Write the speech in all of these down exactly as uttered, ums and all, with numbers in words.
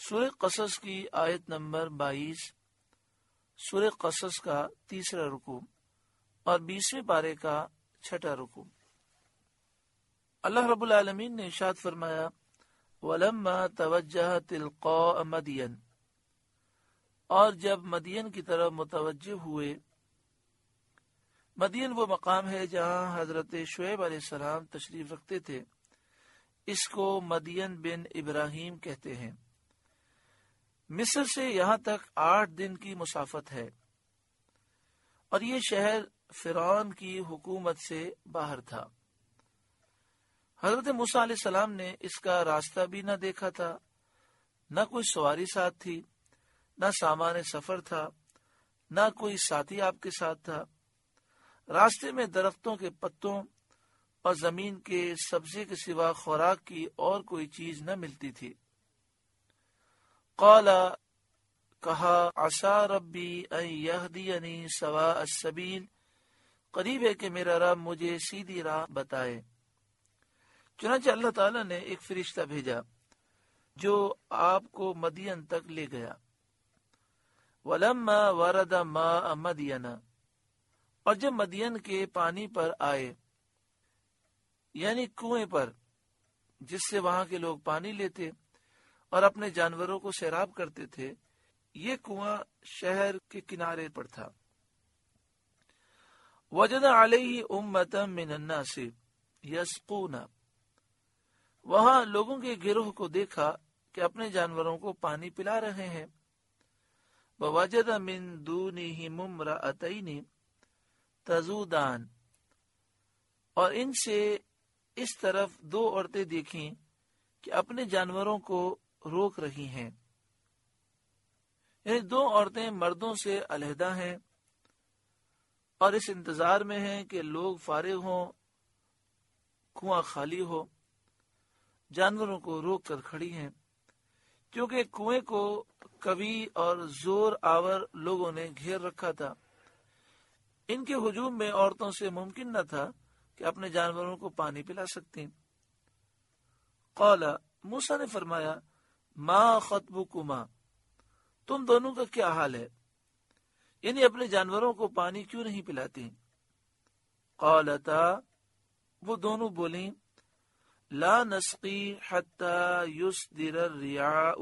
سورہ قصص کی آیت نمبر بائیس، سورہ قصص کا تیسرا رکوع اور بیسویں پارے کا چھٹا رکوع۔ اللہ رب العالمین نے ارشاد فرمایا وَلَمَّا تَوَجَّهَ تِلْقَاءَ مَدْيَنَ، اور جب مدین کی طرف متوجہ ہوئے۔ مدین وہ مقام ہے جہاں حضرت شعیب علیہ السلام تشریف رکھتے تھے، اس کو مدین بن ابراہیم کہتے ہیں۔ مصر سے یہاں تک آٹھ دن کی مسافت ہے، اور یہ شہر فرعون کی حکومت سے باہر تھا۔ حضرت موسیٰ علیہ السلام نے اس کا راستہ بھی نہ دیکھا تھا، نہ کوئی سواری ساتھ تھی، نہ سامان سفر تھا، نہ کوئی ساتھی آپ کے ساتھ تھا۔ راستے میں درختوں کے پتوں اور زمین کے سبزے کے سوا خوراک کی اور کوئی چیز نہ ملتی تھی۔ قال، کہا، عسى ربی ان یہدینی سواء السبیل، قریب ہے کہ میرا رب مجھے سیدھی راہ بتائے۔ چنانچہ اللہ تعالیٰ نے ایک فرشتہ بھیجا جو آپ کو مدین تک لے گیا۔ وَلَمَّا وَرَدَ مَاءَ مَدْيَنَ، اور جب مدین کے پانی پر آئے، یعنی کنویں پر جس سے وہاں کے لوگ پانی لیتے اور اپنے جانوروں کو سیراب کرتے تھے، یہ کنواں شہر کے کنارے پر تھا۔ وَجَدَ عَلَيْهِ أُمَّةً مِّنَ النَّاسِ يَسْقُونَ، وہاں لوگوں کے گروہ کو دیکھا کہ اپنے جانوروں کو پانی پلا رہے ہیں۔ وَوَجَدَ مِن دُونِهِمُ امْرَأَتَيْنِ تَذُودَانِ، اور ان سے اس طرف دو عورتیں دیکھیں کہ اپنے جانوروں کو روک رہی ہیں، یعنی دو عورتیں مردوں سے علیحدہ ہیں اور اس انتظار میں ہیں کہ لوگ فارغ ہوں، کنواں خالی ہو، جانوروں کو روک کر کھڑی ہیں، کیونکہ کنویں کو قوی اور زور آور لوگوں نے گھیر رکھا تھا۔ ان کے ہجوم میں عورتوں سے ممکن نہ تھا کہ اپنے جانوروں کو پانی پلا سکتی۔ قال، موسیٰ نے فرمایا ما خطبکما، تم دونوں کا کیا حال ہے، یعنی اپنے جانوروں کو پانی کیوں نہیں پلاتی؟ قالتا، وہ دونوں بولیں لا نسقی حتی یصدر الرعاء،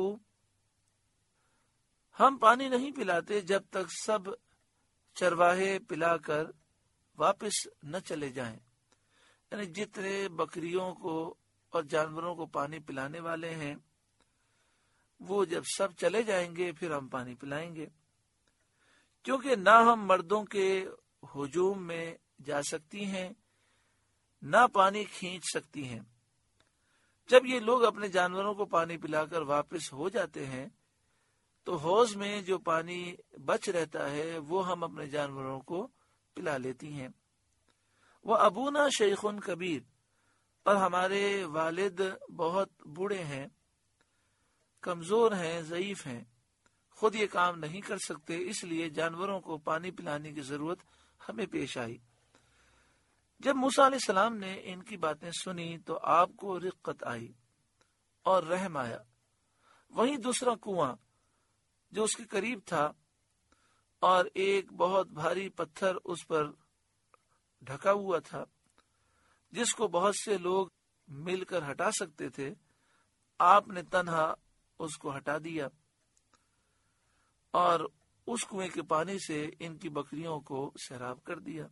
ہم پانی نہیں پلاتے جب تک سب چرواہے پلا کر واپس نہ چلے جائیں، یعنی جتنے بکریوں کو اور جانوروں کو پانی پلانے والے ہیں وہ جب سب چلے جائیں گے پھر ہم پانی پلائیں گے، کیونکہ نہ ہم مردوں کے ہجوم میں جا سکتی ہیں نہ پانی کھینچ سکتی ہیں۔ جب یہ لوگ اپنے جانوروں کو پانی پلا کر واپس ہو جاتے ہیں تو حوض میں جو پانی بچ رہتا ہے وہ ہم اپنے جانوروں کو پلا لیتی ہیں۔ وہ ابونا شیخ کبیر، اور ہمارے والد بہت بوڑھے ہیں، کمزور ہیں، ضعیف ہیں، خود یہ کام نہیں کر سکتے، اس لیے جانوروں کو پانی پلانے کی ضرورت ہمیں پیش آئی۔ جب موسیٰ علیہ السلام نے ان کی باتیں سنی تو آپ کو رقت آئی اور رحم آیا۔ وہیں دوسرا کنواں جو اس کے قریب تھا اور ایک بہت بھاری پتھر اس پر ڈھکا ہوا تھا جس کو بہت سے لوگ مل کر ہٹا سکتے تھے، آپ نے تنہا اس کو ہٹا دیا اور اس کنویں کے پانی سے ان کی بکریوں کو سیراب کر دیا۔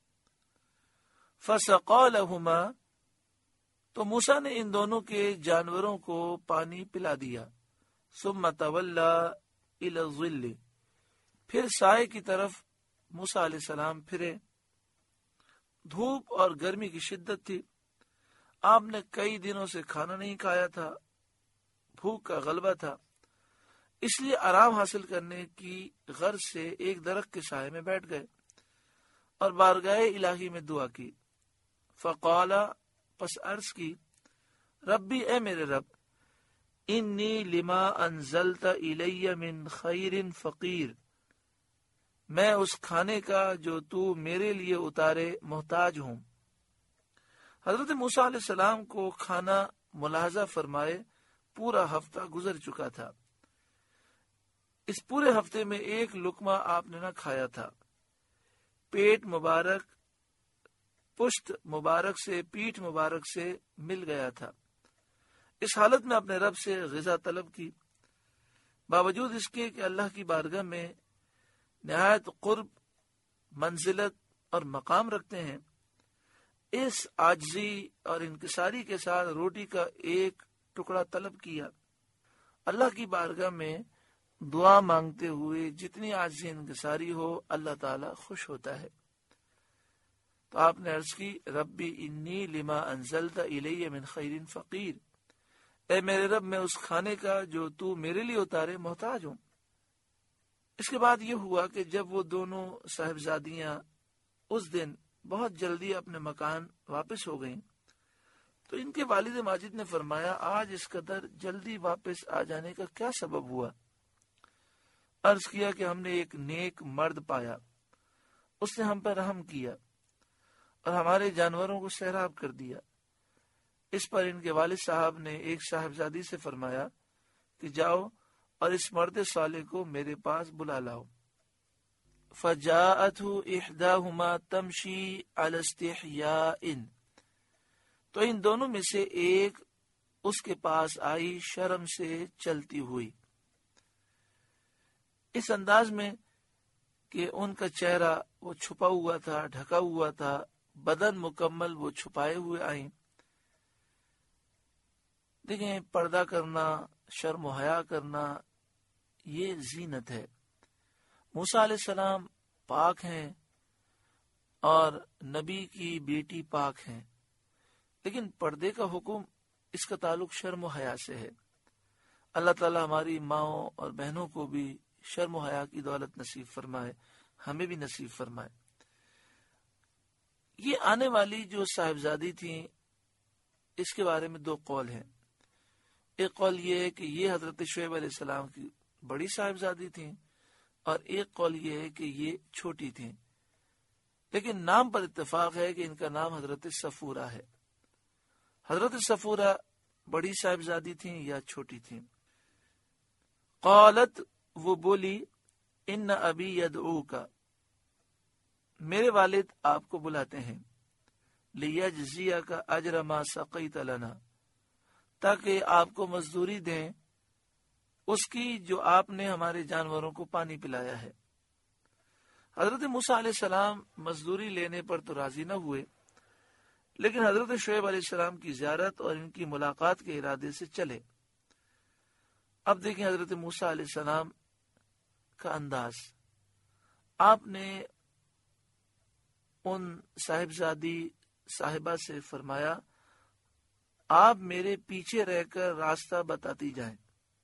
فَسَقَا لَهُمَا، تو موسیٰ نے ان دونوں کے جانوروں کو پانی پلا دیا۔ ثُمَّ تَوَلَّى إِلَى الظِّلِّ، پھر سائے کی طرف موسیٰ علیہ السلام پھرے۔ دھوپ اور گرمی کی شدت تھی، آپ نے کئی دنوں سے کھانا نہیں کھایا تھا، بھوک کا غلبہ تھا، اس لیے آرام حاصل کرنے کی غرض سے ایک درخت کے سائے میں بیٹھ گئے اور بارگاہ الہی میں دعا کی۔ فقال، پس عرض کی، ربی، اے میرے رب، انی لما انزلت الی من خیر فقیر، میں اس کھانے کا جو تو میرے لیے اتارے محتاج ہوں۔ حضرت موسیٰ علیہ السلام کو کھانا ملاحظہ فرمائے پورا ہفتہ گزر چکا تھا اس پورے ہفتے میں ایک لقمہ آپ نے نہ کھایا تھا۔ پیٹ مبارک پشت مبارک سے پیٹھ مبارک سے مل گیا تھا۔ اس حالت میں اپنے رب سے غذا طلب کی، باوجود اس کے کہ اللہ کی بارگاہ میں نہایت قرب، منزلت اور مقام رکھتے ہیں۔ اس عاجزی اور انکساری کے ساتھ روٹی کا ایک ٹکڑا طلب کیا۔ اللہ کی بارگاہ میں دعا مانگتے ہوئے جتنی عاجزی انکساری ہو، اللہ تعالی خوش ہوتا ہے۔ تو آپ نے عرض کی، ربی انی لما انزلت الی من خیر فقیر، اے میرے رب میں اس کھانے کا جو تو میرے لیے اتارے محتاج ہوں۔ اس کے بعد یہ ہوا کہ جب وہ دونوں صاحبزادیاں اس دن بہت جلدی اپنے مکان واپس ہو گئیں تو ان کے والد ماجد نے فرمایا، آج اس قدر جلدی واپس آ جانے کا کیا سبب ہوا؟ عرض کیا کہ ہم نے ایک نیک مرد پایا، اس نے ہم پر رحم کیا اور ہمارے جانوروں کو سیراب کر دیا۔ اس پر ان کے والد صاحب نے ایک صاحبزادی سے فرمایا کہ جاؤ اور اس مرد صالح کو میرے پاس بلا لاؤ۔ فجاءته احداهما تمشي على استحياء، تو ان دونوں میں سے ایک اس کے پاس آئی شرم سے چلتی ہوئی، اس انداز میں کہ ان کا چہرہ وہ چھپا ہوا تھا، ڈھکا ہوا تھا، بدن مکمل وہ چھپائے ہوئے آئیں۔ دیکھیں، پردہ کرنا، شرم و حیا کرنا، یہ زینت ہے۔ موسیٰ علیہ السلام پاک ہیں اور نبی کی بیٹی پاک ہیں، لیکن پردے کا حکم، اس کا تعلق شرم و حیا سے ہے۔ اللہ تعالی ہماری ماؤں اور بہنوں کو بھی شرم و حیا کی دولت نصیب فرمائے، ہمیں بھی نصیب فرمائے۔ یہ آنے والی جو صاحبزادی تھیں، اس کے بارے میں دو قول ہیں۔ ایک قول یہ ہے کہ یہ حضرت شعیب علیہ السلام کی بڑی صاحبزادی تھیں، اور ایک قول یہ ہے کہ یہ چھوٹی تھیں، لیکن نام پر اتفاق ہے کہ ان کا نام حضرت صفورہ ہے۔ حضرت صفورہ بڑی صاحبزادی تھیں یا چھوٹی تھیں؟ قالت، وہ بولی، ان ابی یدعوک، میرے والد آپ کو بلاتے ہیں، لیجزیک اجر ما سقیت لنا، تاکہ آپ کو مزدوری دیں اس کی جو آپ نے ہمارے جانوروں کو پانی پلایا ہے۔ حضرت موسیٰ علیہ السلام مزدوری لینے پر تو راضی نہ ہوئے، لیکن حضرت شعیب علیہ السلام کی زیارت اور ان کی ملاقات کے ارادے سے چلے۔ اب دیکھیں حضرت موسیٰ علیہ السلام کا انداز۔ آپ نے ان صاحبزادی صاحبہ سے فرمایا، آپ میرے پیچھے رہ کر راستہ بتاتی جائیں۔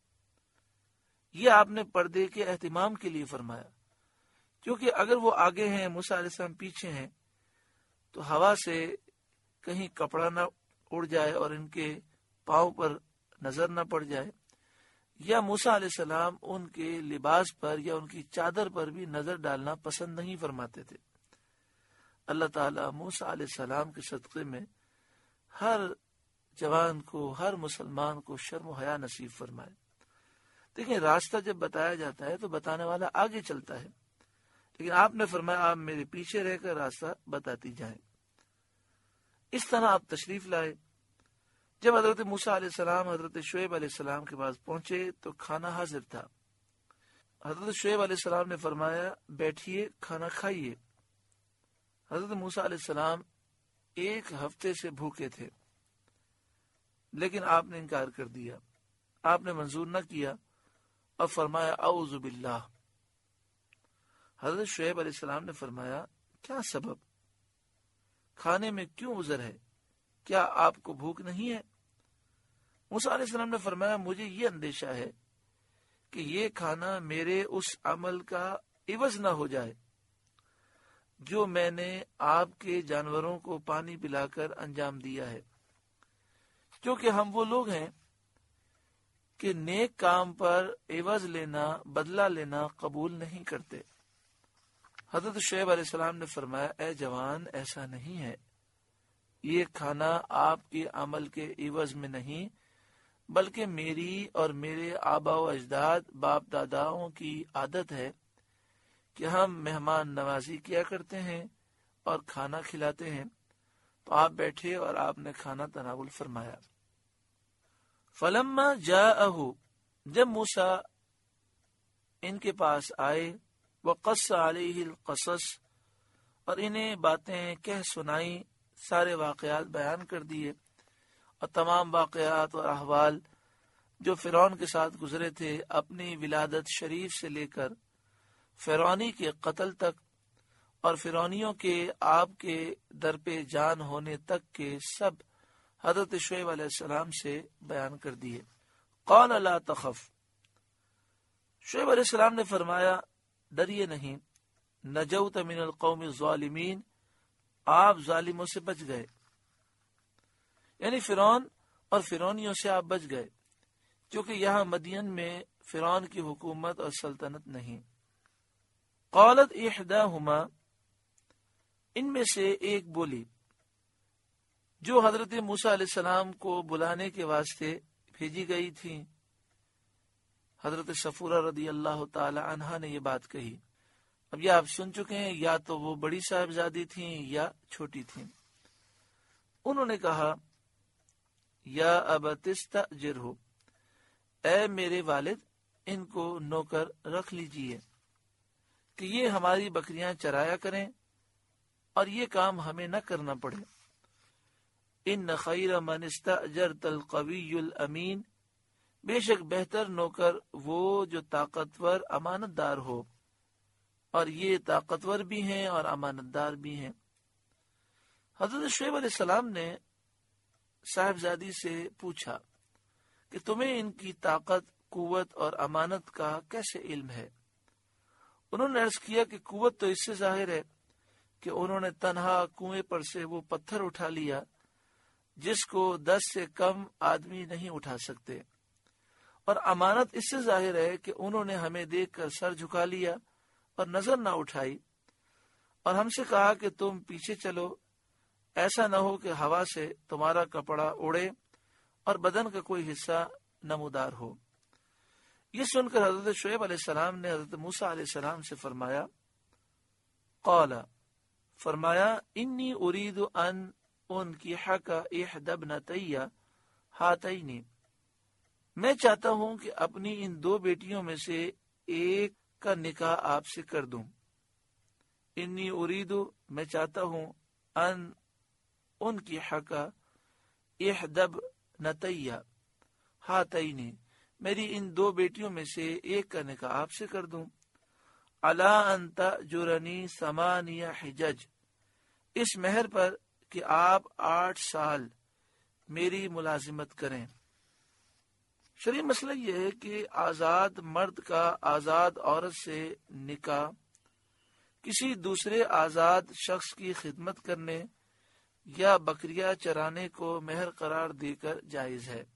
یہ آپ نے پردے کے اہتمام کے لیے فرمایا، کیونکہ اگر وہ آگے ہیں، موسیٰ علیہ السلام پیچھے ہیں، تو ہوا سے کہیں کپڑا نہ اڑ جائے اور ان کے پاؤں پر نظر نہ پڑ جائے، یا موسیٰ علیہ السلام ان کے لباس پر یا ان کی چادر پر بھی نظر ڈالنا پسند نہیں فرماتے تھے۔ اللہ تعالیٰ موسیٰ علیہ السلام کے صدقے میں ہر جوان کو، ہر مسلمان کو شرم و حیا نصیب فرمائے۔ دیکھیں، راستہ جب بتایا جاتا ہے تو بتانے والا آگے چلتا ہے، لیکن آپ نے فرمایا آپ میرے پیچھے رہ کر راستہ بتاتی جائیں۔ اس طرح آپ تشریف لائے۔ جب حضرت موسیٰ علیہ السلام حضرت شعیب علیہ السلام کے پاس پہنچے تو کھانا حاضر تھا۔ حضرت شعیب علیہ السلام نے فرمایا، بیٹھیے، کھانا کھائیے۔ حضرت موسیٰ علیہ السلام ایک ہفتے سے بھوکے تھے، لیکن آپ نے انکار کر دیا، آپ نے منظور نہ کیا اور فرمایا اعوذ باللہ۔ حضرت شعیب علیہ السلام نے فرمایا، کیا سبب؟ کھانے میں کیوں عذر ہے؟ کیا آپ کو بھوک نہیں ہے؟ موسیٰ علیہ السلام نے فرمایا، مجھے یہ اندیشہ ہے کہ یہ کھانا میرے اس عمل کا عوض نہ ہو جائے جو میں نے آپ کے جانوروں کو پانی پلا کر انجام دیا ہے، کیونکہ ہم وہ لوگ ہیں کہ نیک کام پر عوض لینا، بدلہ لینا قبول نہیں کرتے۔ حضرت شعیب علیہ السلام نے فرمایا، اے جوان، ایسا نہیں ہے، یہ کھانا آپ کے عمل کے عوض میں نہیں بلکہ میری اور میرے آبا و اجداد باپ داداؤں کی عادت ہے کہ ہم مہمان نوازی کیا کرتے ہیں اور کھانا کھلاتے ہیں۔ تو آپ بیٹھے اور آپ نے کھانا تناول فرمایا۔ فلما جاءہ، جب موسیٰ ان کے پاس آئے، وقص علیہ القصص، اور انہیں باتیں کہہ سنائی، سارے واقعات بیان کر دیے، اور تمام واقعات اور احوال جو فرعون کے ساتھ گزرے تھے، اپنی ولادت شریف سے لے کر فرعونی کے قتل تک اور فرعونیوں کے آپ کے در پہ جان ہونے تک کے سب حضرت شعیب علیہ السلام سے بیان کر دیے۔ قال لا تخف، شعیب علیہ السلام نے فرمایا ڈریے نہیں، نجوت من القوم الظالمین، آپ ظالموں سے بچ گئے، یعنی فرعون اور فرعونیوں سے آپ بچ گئے، کیونکہ یہاں مدین میں فرعون کی حکومت اور سلطنت نہیں۔ قالت احداہما، ان میں سے ایک بولی جو حضرت موسیٰ علیہ السلام کو بلانے کے واسطے بھیجی گئی تھی، حضرت صفورہ رضی اللہ تعالی عنہا نے یہ بات کہی۔ اب یہ آپ سن چکے ہیں، یا تو وہ بڑی صاحبزادی تھیں یا چھوٹی تھیں۔ انہوں نے کہا یا ابت استاجرہ، اے میرے والد ان کو نوکر رکھ لیجئے کہ یہ ہماری بکریاں چرایا کریں اور یہ کام ہمیں نہ کرنا پڑے۔ ان خیر من استاجرت القوی الامین، بے شک بہتر نوکر وہ جو طاقتور امانت دار ہو، اور یہ طاقتور بھی ہیں اور امانت دار بھی ہیں۔ حضرت شعیب علیہ السلام نے صاحبزادی سے پوچھا کہ تمہیں ان کی طاقت، قوت اور امانت کا کیسے علم ہے؟ انہوں نے عرض کیا کہ قوت تو اس سے ظاہر ہے کہ انہوں نے تنہا کنویں پر سے وہ پتھر اٹھا لیا جس کو دس سے کم آدمی نہیں اٹھا سکتے، اور امانت اس سے ظاہر ہے کہ انہوں نے ہمیں دیکھ کر سر جھکا لیا اور نظر نہ اٹھائی، اور ہم سے کہا کہ تم پیچھے چلو، ایسا نہ ہو کہ ہوا سے تمہارا کپڑا اڑے اور بدن کا کوئی حصہ نمودار ہو۔ یہ سن کر حضرت شعیب علیہ السلام نے حضرت موسیٰ علیہ السلام سے فرمایا قال، فرمایا انی ارید ان انکحک احدی ابنتی ہاتین، میں چاہتا ہوں کہ اپنی ان دو بیٹیوں میں سے ایک کا نکاح آپ سے کر دوں۔ انی ارید، میں چاہتا ہوں، ان انکحک احدی ابنتی ہاتین، میری ان دو بیٹیوں میں سے ایک کا نکاح آپ سے کر دوں۔ علی ان تأجرنی ثمانیہ حجج، اس مہر پر کہ آپ آٹھ سال میری ملازمت کریں۔ شرعی مسئلہ یہ ہے کہ آزاد مرد کا آزاد عورت سے نکاح کسی دوسرے آزاد شخص کی خدمت کرنے یا بکریاں چرانے کو مہر قرار دے کر جائز ہے۔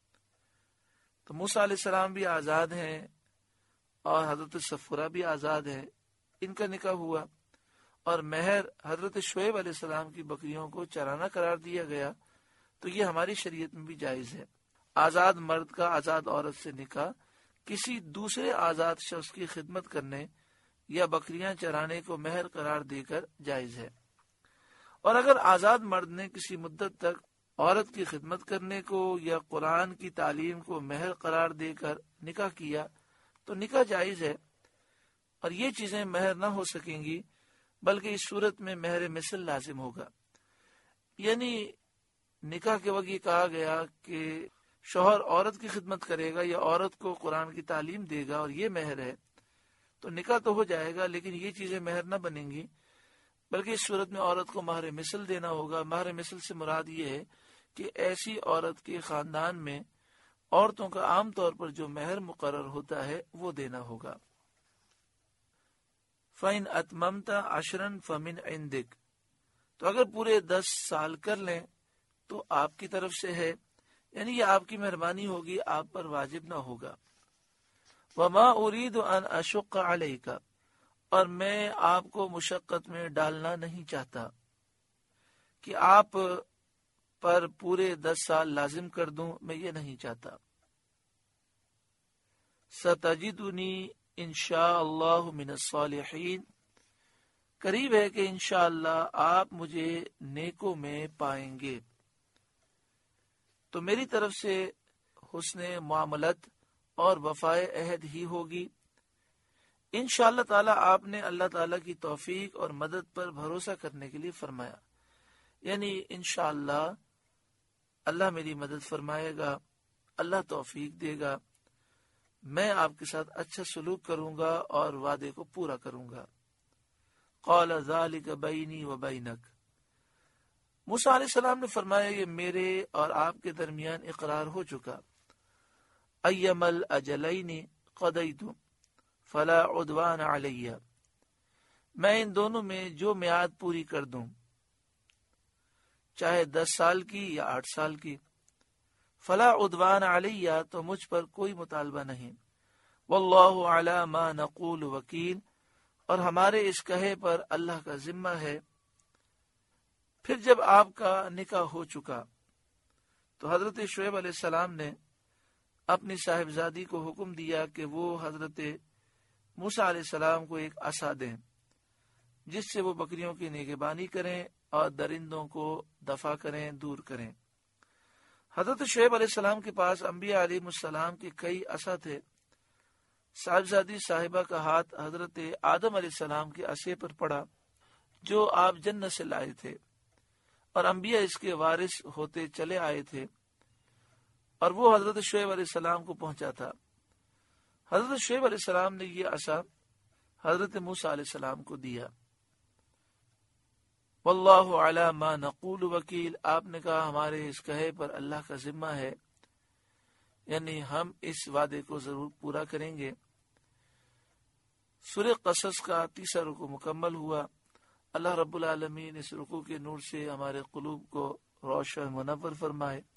تو موسیٰ علیہ السلام بھی آزاد ہیں اور حضرت صفورہ بھی آزاد ہے، ان کا نکاح ہوا اور مہر حضرت شعیب علیہ السلام کی بکریوں کو چرانا قرار دیا گیا، تو یہ ہماری شریعت میں بھی جائز ہے۔ آزاد مرد کا آزاد عورت سے نکاح کسی دوسرے آزاد شخص کی خدمت کرنے یا بکریاں چرانے کو مہر قرار دے کر جائز ہے۔ اور اگر آزاد مرد نے کسی مدت تک عورت کی خدمت کرنے کو یا قرآن کی تعلیم کو مہر قرار دے کر نکاح کیا تو نکاح جائز ہے، اور یہ چیزیں مہر نہ ہو سکیں گی، بلکہ اس صورت میں مہر مثل لازم ہوگا۔ یعنی نکاح کے وقت یہ کہا گیا کہ شوہر عورت کی خدمت کرے گا یا عورت کو قرآن کی تعلیم دے گا اور یہ مہر ہے، تو نکاح تو ہو جائے گا، لیکن یہ چیزیں مہر نہ بنیں گی، بلکہ اس صورت میں عورت کو مہر مثل دینا ہوگا۔ مہر مثل سے مراد یہ ہے کہ ایسی عورت کے خاندان میں عورتوں کا عام طور پر جو مہر مقرر ہوتا ہے وہ دینا ہوگا۔ فَإِنْ أَتْمَمْتَ عَشْرًا فَمِنْ عِنْدِكَ، تو اگر پورے دس سال کر لیں تو آپ کی طرف سے ہے، یعنی یہ آپ کی مہربانی ہوگی، آپ پر واجب نہ ہوگا۔ وَمَا أُرِيدُ أَنْ أَشُقَّ عَلَيْكَ، اور میں آپ کو مشقت میں ڈالنا نہیں چاہتا کہ آپ پر پورے دس سال لازم کر دوں، میں یہ نہیں چاہتا۔ ستجدنی انشاء اللہ من الصالحین، قریب ہے کہ انشاءاللہ آپ مجھے نیکوں میں پائیں گے۔ تو میری طرف سے حسن معاملت اور وفائے عہد ہی ہوگی۔ انشاءاللہ تعالی آپ نے اللہ تعالی کی توفیق اور مدد پر بھروسہ کرنے کے لیے فرمایا، یعنی انشاءاللہ اللہ میری مدد فرمائے گا، اللہ توفیق دے گا، میں آپ کے ساتھ اچھا سلوک کروں گا اور وعدے کو پورا کروں گا۔ قال ذلک بینی و بینک، موسیٰ علیہ السلام نے فرمایا یہ میرے اور آپ کے درمیان اقرار ہو چکا۔ ایم الاجلین قضیت فلا عدوان علی، میں ان دونوں میں جو میعاد پوری کر دوں، چاہے دس سال کی یا آٹھ سال کی، فلا عدوان علی، تو مجھ پر کوئی مطالبہ نہیں۔ واللہ علی ما نقول وکیل، اور ہمارے اس کہے پر اللہ کا ذمہ ہے۔ پھر جب آپ کا نکاح ہو چکا تو حضرت شعیب علیہ السلام نے اپنی صاحبزادی کو حکم دیا کہ وہ حضرت موسیٰ علیہ السلام کو ایک عصا دیں جس سے وہ بکریوں کی نگہبانی کریں اور درندوں کو دفع کریں، دور کریں۔ حضرت شعیب علیہ السلام کے پاس انبیاء علیہ السلام کے کئی عصا تھے۔ صاحبزادی صاحبہ کا ہاتھ حضرت آدم علیہ السلام کے عصے پر پڑا جو آپ جنت سے لائے تھے، اور انبیاء اس کے وارث ہوتے چلے آئے تھے، اور وہ حضرت شعیب علیہ السلام کو پہنچا تھا۔ حضرت شعیب علیہ السلام نے یہ عصا حضرت موسیٰ علیہ السلام کو دیا۔ واللہ علی ما نقول وکیل، آپ نے کہا ہمارے اس کہے پر اللہ کا ذمہ ہے، یعنی ہم اس وعدے کو ضرور پورا کریں گے۔ سورہ قصص کا تیسرا رکوع مکمل ہوا۔ اللہ رب العالمین اس رکوع کے نور سے ہمارے قلوب کو روشن منور فرمائے۔